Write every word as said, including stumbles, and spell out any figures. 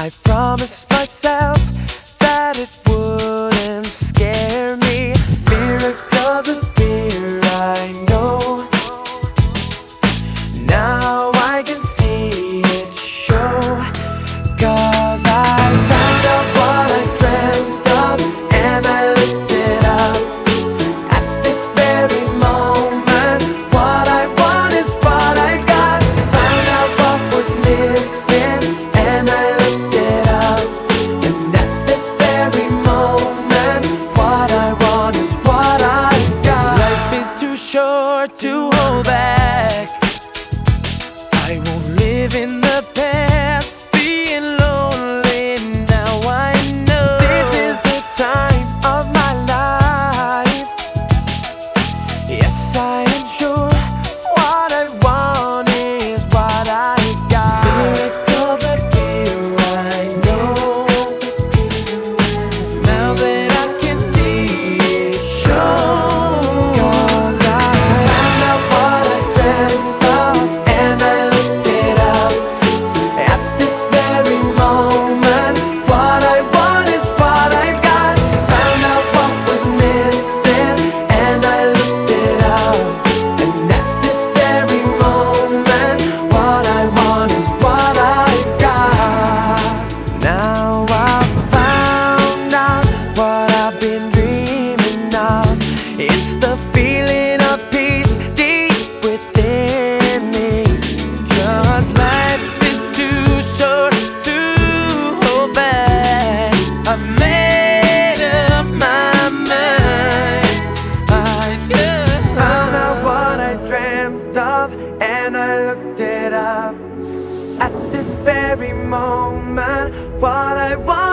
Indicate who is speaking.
Speaker 1: I promised myself that it wouldn't scare me. Miracles appear, I know. Now I can see it show. 'Cause I found out what I dreamt of, and I looked it up. At this very moment, what I want is what I got. Found out what was missing, and I looked it up. And at this very moment, what I want is what I got. Life is too short to hold back. I won't live in the past, being lonely. Now I know this is the time of my life. Yes, I am sure what I want is what I got. Miracles appear, I know. Now that I can see it show. 'Cause I found out what I dreamt of, and I looked it up. At this very moment, what I want is what I got. Found out what was missing, and I looked it up. And at this very moment, what I want is what I've got. Now I've found out what I've been dreaming of. It's the feeling of peace deep within me. 'Cause life is too short to hold back. I've made up my mind. I just found out what I dreamt of, and I looked it up. At this very moment, what I want